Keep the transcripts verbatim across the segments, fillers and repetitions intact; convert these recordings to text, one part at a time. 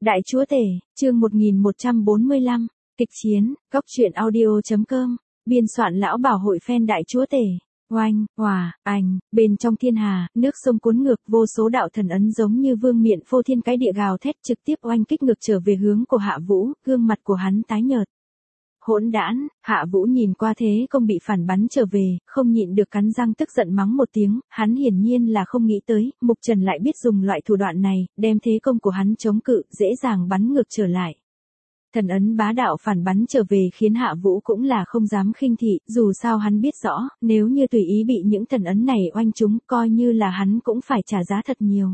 Đại chúa tể, chương một nghìn một trăm bốn mươi lăm, kịch chiến, góc truyện audio.com, biên soạn lão bảo hội fan đại chúa tể. Oanh, hòa, ảnh, bên trong thiên hà, nước sông cuốn ngược, vô số đạo thần ấn giống như vương miện phô thiên cái địa gào thét trực tiếp oanh kích ngược trở về hướng của Hạ Vũ, gương mặt của hắn tái nhợt. Hỗn đản, Hạ Vũ nhìn qua thế công bị phản bắn trở về, không nhịn được cắn răng tức giận mắng một tiếng, hắn hiển nhiên là không nghĩ tới, Mục Trần lại biết dùng loại thủ đoạn này, đem thế công của hắn chống cự, dễ dàng bắn ngược trở lại. Thần ấn bá đạo phản bắn trở về khiến Hạ Vũ cũng là không dám khinh thị, dù sao hắn biết rõ, nếu như tùy ý bị những thần ấn này oanh trúng, coi như là hắn cũng phải trả giá thật nhiều.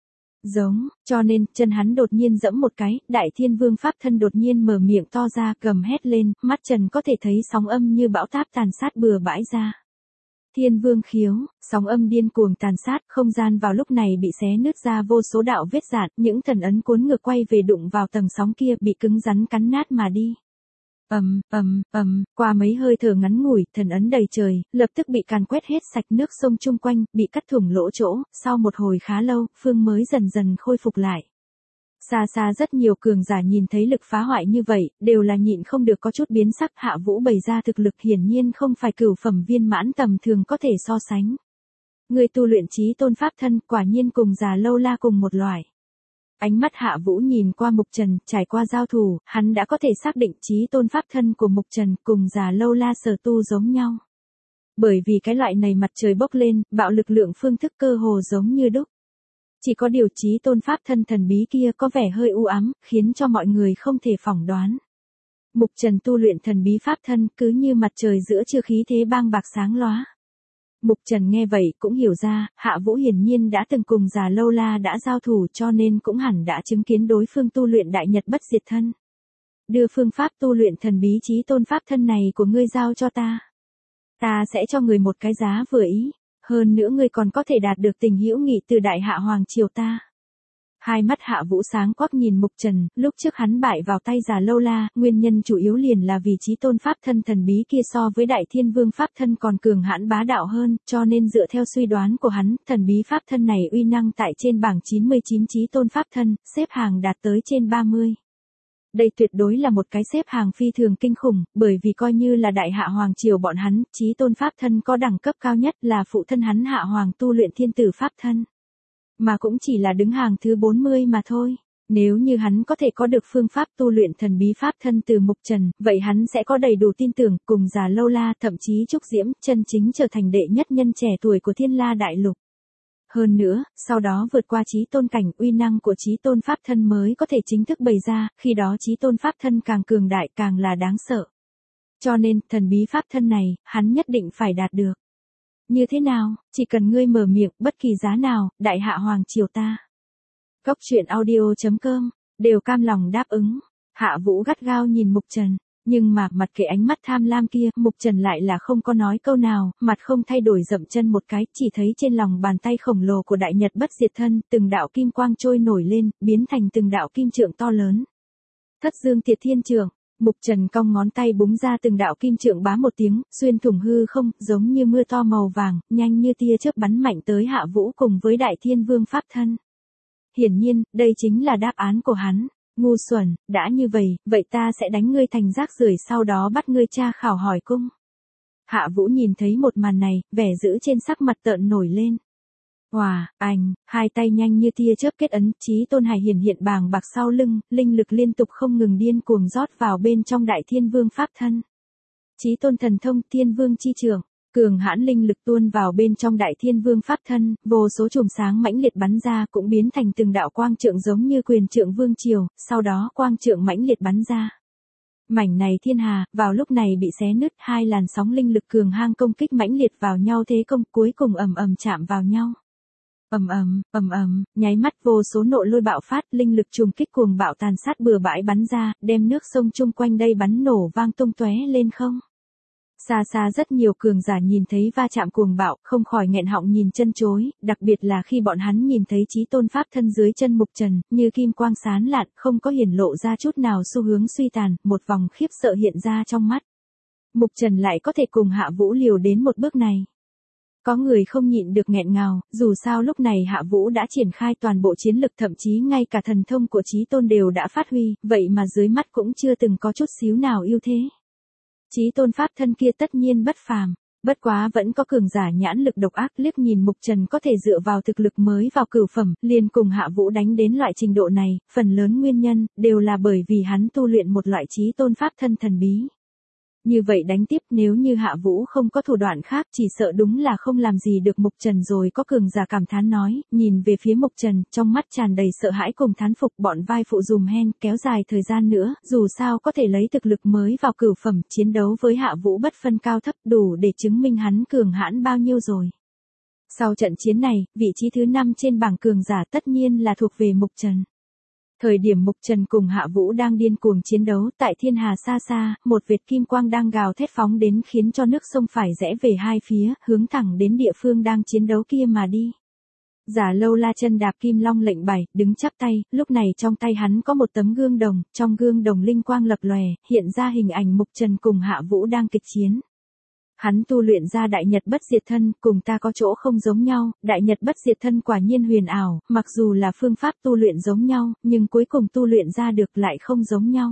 Giống, cho nên, chân hắn đột nhiên giẫm một cái, đại thiên vương pháp thân đột nhiên mở miệng to ra, gầm hét lên, mắt Trần có thể thấy sóng âm như bão táp tàn sát bừa bãi ra. Thiên vương khiếu, sóng âm điên cuồng tàn sát, không gian vào lúc này bị xé nứt ra vô số đạo vết rạn, những thần ấn cuốn ngược quay về đụng vào tầng sóng kia bị cứng rắn cắn nát mà đi. Ầm, ầm, ầm, qua mấy hơi thở ngắn ngủi, thần ấn đầy trời, lập tức bị càn quét hết sạch nước sông chung quanh, bị cắt thủng lỗ chỗ, sau một hồi khá lâu, phương mới dần dần khôi phục lại. Xa xa rất nhiều cường giả nhìn thấy lực phá hoại như vậy, đều là nhịn không được có chút biến sắc. Hạ Vũ bày ra thực lực hiển nhiên không phải cửu phẩm viên mãn tầm thường có thể so sánh. Người tu luyện chí tôn pháp thân, quả nhiên cùng già lâu la cùng một loại. Ánh mắt Hạ Vũ nhìn qua Mục Trần, trải qua giao thủ, hắn đã có thể xác định chí tôn pháp thân của Mục Trần cùng già lâu la sở tu giống nhau. Bởi vì cái loại này mặt trời bốc lên, bạo lực lượng phương thức cơ hồ giống như đúc. Chỉ có điều chí tôn pháp thân thần bí kia có vẻ hơi u ám, khiến cho mọi người không thể phỏng đoán. Mục Trần tu luyện thần bí pháp thân cứ như mặt trời giữa trưa khí thế bang bạc sáng lóa. Mục Trần nghe vậy cũng hiểu ra, Hạ Vũ hiển nhiên đã từng cùng già lâu la đã giao thủ cho nên cũng hẳn đã chứng kiến đối phương tu luyện đại nhật bất diệt thân. Đưa phương pháp tu luyện thần bí chí tôn pháp thân này của ngươi giao cho ta. Ta sẽ cho người một cái giá vừa ý. Hơn nữa ngươi còn có thể đạt được tình hữu nghị từ đại hạ hoàng triều ta. Hai mắt Hạ Vũ sáng quắc nhìn Mục Trần, lúc trước hắn bại vào tay già lâu la, nguyên nhân chủ yếu liền là vì chí tôn pháp thân thần bí kia so với đại thiên vương pháp thân còn cường hãn bá đạo hơn, cho nên dựa theo suy đoán của hắn, thần bí pháp thân này uy năng tại trên bảng chín mươi chín chí tôn pháp thân, xếp hàng đạt tới trên ba mươi. Đây tuyệt đối là một cái xếp hàng phi thường kinh khủng, bởi vì coi như là đại hạ hoàng triều bọn hắn, chí tôn pháp thân có đẳng cấp cao nhất là phụ thân hắn hạ hoàng tu luyện thiên tử pháp thân. Mà cũng chỉ là đứng hàng thứ bốn mươi mà thôi. Nếu như hắn có thể có được phương pháp tu luyện thần bí pháp thân từ Mục Trần, vậy hắn sẽ có đầy đủ tin tưởng cùng già lâu la thậm chí Trúc Diễm chân chính trở thành đệ nhất nhân trẻ tuổi của Thiên La Đại Lục. Hơn nữa, sau đó vượt qua chí tôn cảnh, uy năng của chí tôn pháp thân mới có thể chính thức bày ra, khi đó chí tôn pháp thân càng cường đại càng là đáng sợ. Cho nên, thần bí pháp thân này, hắn nhất định phải đạt được. Như thế nào, chỉ cần ngươi mở miệng, bất kỳ giá nào, đại hạ hoàng triều ta. Góc truyện audio.com, đều cam lòng đáp ứng. Hạ Vũ gắt gao nhìn Mục Trần. Nhưng mà, mặt kệ ánh mắt tham lam kia, Mục Trần lại là không có nói câu nào, mặt không thay đổi dậm chân một cái, chỉ thấy trên lòng bàn tay khổng lồ của đại nhật bất diệt thân, từng đạo kim quang trôi nổi lên, biến thành từng đạo kim trượng to lớn. Thất dương tiệt thiên trượng, Mục Trần cong ngón tay búng ra từng đạo kim trượng bá một tiếng, xuyên thủng hư không, giống như mưa to màu vàng, nhanh như tia chớp bắn mạnh tới Hạ Vũ cùng với đại thiên vương pháp thân. Hiển nhiên, đây chính là đáp án của hắn. Ngu xuẩn, đã như vậy, vậy ta sẽ đánh ngươi thành rác rưởi sau đó bắt ngươi tra khảo hỏi cung. Hạ Vũ nhìn thấy một màn này, vẻ dữ trên sắc mặt tợn nổi lên. Hòa, anh, hai tay nhanh như tia chớp kết ấn, chí tôn hải hiển hiện bàng bạc sau lưng, linh lực liên tục không ngừng điên cuồng rót vào bên trong đại thiên vương pháp thân. Chí tôn thần thông thiên vương chi trường. Cường hãn linh lực tuôn vào bên trong đại thiên vương pháp thân, vô số chùm sáng mãnh liệt bắn ra cũng biến thành từng đạo quang trượng giống như quyền trượng vương triều, sau đó quang trượng mãnh liệt bắn ra. Mảnh này thiên hà, vào lúc này bị xé nứt, hai làn sóng linh lực cường hang công kích mãnh liệt vào nhau thế công cuối cùng ầm ầm chạm vào nhau. Ầm ầm, ầm ầm, nháy mắt vô số nộ lôi bạo phát, linh lực trùng kích cuồng bạo tàn sát bừa bãi bắn ra, đem nước sông chung quanh đây bắn nổ vang tung tóe lên không. Xa xa rất nhiều cường giả nhìn thấy va chạm cuồng bạo, không khỏi nghẹn họng nhìn chân chối, đặc biệt là khi bọn hắn nhìn thấy chí tôn pháp thân dưới chân Mục Trần, như kim quang sáng lạn, không có hiển lộ ra chút nào xu hướng suy tàn, một vòng khiếp sợ hiện ra trong mắt. Mục Trần lại có thể cùng Hạ Vũ liều đến một bước này. Có người không nhịn được nghẹn ngào, dù sao lúc này Hạ Vũ đã triển khai toàn bộ chiến lực, thậm chí ngay cả thần thông của Chí Tôn đều đã phát huy, vậy mà dưới mắt cũng chưa từng có chút xíu nào ưu thế. Chí Tôn pháp thân kia tất nhiên bất phàm, bất quá vẫn có cường giả nhãn lực độc ác, liếc nhìn Mục Trần có thể dựa vào thực lực mới vào cửu phẩm, liền cùng Hạ Vũ đánh đến loại trình độ này, phần lớn nguyên nhân đều là bởi vì hắn tu luyện một loại Chí Tôn pháp thân thần bí. Như vậy đánh tiếp, nếu như Hạ Vũ không có thủ đoạn khác, chỉ sợ đúng là không làm gì được Mục Trần rồi. Có cường giả cảm thán nói, nhìn về phía Mục Trần, trong mắt tràn đầy sợ hãi cùng thán phục. Bọn vai phụ dùm hen, kéo dài thời gian nữa, dù sao có thể lấy thực lực mới vào cửu phẩm, chiến đấu với Hạ Vũ bất phân cao thấp, đủ để chứng minh hắn cường hãn bao nhiêu rồi. Sau trận chiến này, vị trí thứ năm trên bảng cường giả tất nhiên là thuộc về Mục Trần. Thời điểm Mục Trần cùng Hạ Vũ đang điên cuồng chiến đấu, tại thiên hà xa xa, một vệt kim quang đang gào thét phóng đến, khiến cho nước sông phải rẽ về hai phía, hướng thẳng đến địa phương đang chiến đấu kia mà đi. Giả Lâu La chân đạp kim long lệnh bài, đứng chắp tay, lúc này trong tay hắn có một tấm gương đồng, trong gương đồng linh quang lập lòe, hiện ra hình ảnh Mục Trần cùng Hạ Vũ đang kịch chiến. Hắn tu luyện ra đại nhật bất diệt thân, cùng ta có chỗ không giống nhau, đại nhật bất diệt thân quả nhiên huyền ảo, mặc dù là phương pháp tu luyện giống nhau, nhưng cuối cùng tu luyện ra được lại không giống nhau.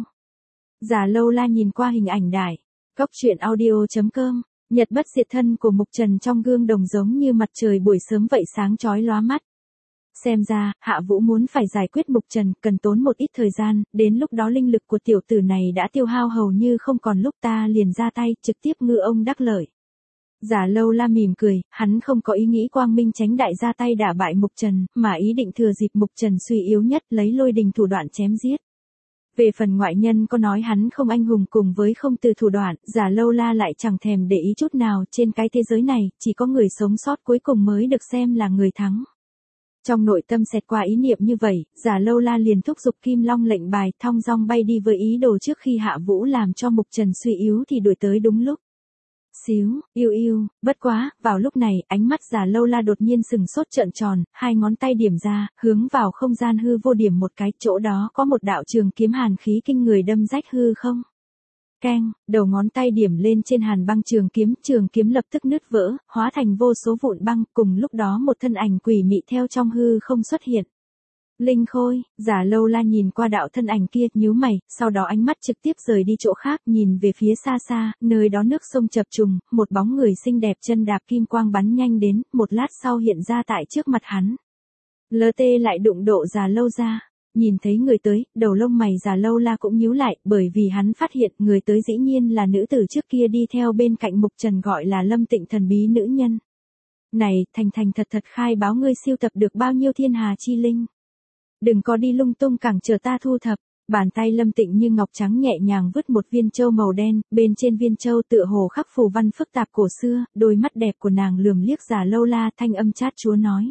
Giả Lâu La nhìn qua hình ảnh đại, góc truyện audio chấm com, nhật bất diệt thân của Mục Trần trong gương đồng giống như mặt trời buổi sớm vậy sáng chói lóa mắt. Xem ra, Hạ Vũ muốn phải giải quyết Mục Trần, cần tốn một ít thời gian, đến lúc đó linh lực của tiểu tử này đã tiêu hao hầu như không còn, lúc ta liền ra tay, trực tiếp ngư ông đắc lợi. Giả Lâu La mỉm cười, hắn không có ý nghĩ quang minh tránh đại ra tay đả bại Mục Trần, mà ý định thừa dịp Mục Trần suy yếu nhất, lấy lôi đình thủ đoạn chém giết. Về phần ngoại nhân có nói hắn không anh hùng cùng với không từ thủ đoạn, Giả Lâu La lại chẳng thèm để ý chút nào, trên cái thế giới này, chỉ có người sống sót cuối cùng mới được xem là người thắng. Trong nội tâm xẹt qua ý niệm như vậy, Giả Lâu La liền thúc giục kim long lệnh bài, thong dong bay đi với ý đồ trước khi Hạ Vũ làm cho Mục Trần suy yếu thì đuổi tới đúng lúc. Xíu, yêu yêu, bất quá, vào lúc này, ánh mắt Giả Lâu La đột nhiên sừng sốt trợn tròn, hai ngón tay điểm ra, hướng vào không gian hư vô điểm một cái, chỗ đó có một đạo trường kiếm hàn khí kinh người đâm rách hư không. Keng, đầu ngón tay điểm lên trên hàn băng trường kiếm, trường kiếm lập tức nứt vỡ, hóa thành vô số vụn băng, cùng lúc đó một thân ảnh quỷ mị theo trong hư không xuất hiện. Linh Khôi, Giả Lâu La nhìn qua đạo thân ảnh kia, nhíu mày, sau đó ánh mắt trực tiếp rời đi chỗ khác, nhìn về phía xa xa, nơi đó nước sông chập trùng, một bóng người xinh đẹp chân đạp kim quang bắn nhanh đến, một lát sau hiện ra tại trước mặt hắn. lờ tê lại đụng độ Giả Lâu ra. Nhìn thấy người tới, đầu lông mày Giả Lâu La cũng nhíu lại, bởi vì hắn phát hiện người tới dĩ nhiên là nữ tử trước kia đi theo bên cạnh Mục Trần gọi là Lâm Tịnh thần bí nữ nhân. Này, thành thành thật thật khai báo ngươi siêu tập được bao nhiêu thiên hà chi linh. Đừng có đi lung tung, càng chờ ta thu thập. Bàn tay Lâm Tịnh như ngọc trắng nhẹ nhàng vứt một viên châu màu đen, bên trên viên châu tựa hồ khắc phù văn phức tạp cổ xưa, đôi mắt đẹp của nàng lườm liếc Giả Lâu La, thanh âm chát chúa nói.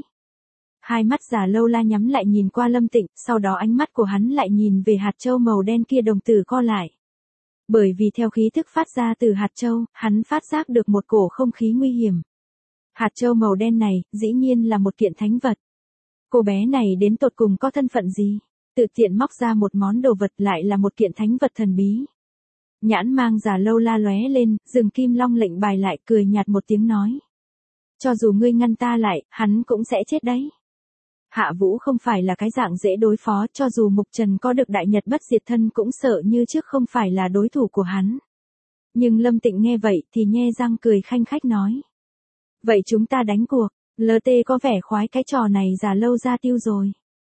Hai mắt Giả Lâu La nhắm lại nhìn qua Lâm Tịnh, sau đó ánh mắt của hắn lại nhìn về hạt châu màu đen kia, đồng tử co lại. Bởi vì theo khí thức phát ra từ hạt châu, hắn phát giác được một cổ không khí nguy hiểm. Hạt châu màu đen này, dĩ nhiên là một kiện thánh vật. Cô bé này đến tột cùng có thân phận gì? Tự tiện móc ra một món đồ vật lại là một kiện thánh vật thần bí. Nhãn mang Giả Lâu La lóe lên, dừng kim long lệnh bài lại, cười nhạt một tiếng nói. Cho dù ngươi ngăn ta lại, hắn cũng sẽ chết đấy. Hạ Vũ không phải là cái dạng dễ đối phó, cho dù Mục Trần có được đại nhật bất diệt thân cũng sợ như trước không phải là đối thủ của hắn. Nhưng Lâm Tịnh nghe vậy thì nhe răng cười khanh khách nói. Vậy chúng ta đánh cuộc, lờ tê có vẻ khoái cái trò này Giả Lâu ra tiêu rồi.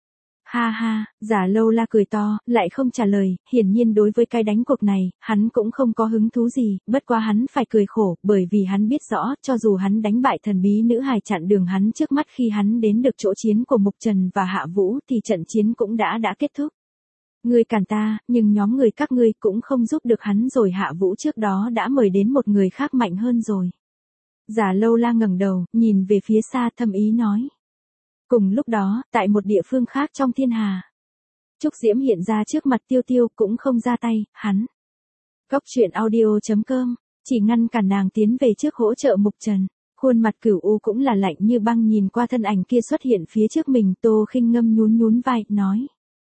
Ha ha, Giả Lâu La cười to, lại không trả lời, hiển nhiên đối với cái đánh cuộc này, hắn cũng không có hứng thú gì, bất quá hắn phải cười khổ, bởi vì hắn biết rõ, cho dù hắn đánh bại thần bí nữ hài chặn đường hắn trước mắt khi hắn đến được chỗ chiến của Mục Trần và Hạ Vũ thì trận chiến cũng đã đã kết thúc. Ngươi cản ta, nhưng nhóm người các ngươi cũng không giúp được hắn rồi. Hạ Vũ trước đó đã mời đến một người khác mạnh hơn rồi. Giả Lâu La ngẩng đầu, nhìn về phía xa, thâm ý nói. Cùng lúc đó, tại một địa phương khác trong thiên hà, Trúc Diễm hiện ra trước mặt Tiêu Tiêu, cũng không ra tay, hắn. Góc truyện audio chấm com, chỉ ngăn cản nàng tiến về trước hỗ trợ Mục Trần. Khuôn mặt Cửu U cũng là lạnh như băng nhìn qua thân ảnh kia xuất hiện phía trước mình, Tô Khinh Ngâm nhún nhún vai, nói.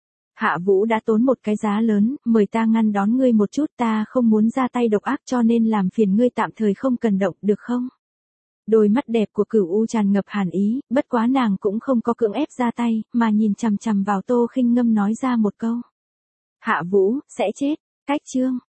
Hạ Vũ đã tốn một cái giá lớn, mời ta ngăn đón ngươi một chút, ta không muốn ra tay độc ác cho nên làm phiền ngươi tạm thời không cần động, được không? Đôi mắt đẹp của Cửu U tràn ngập hàn ý, bất quá nàng cũng không có cưỡng ép ra tay, mà nhìn chằm chằm vào Tô Khinh Ngâm nói ra một câu. Hạ Vũ, sẽ chết. Cách chương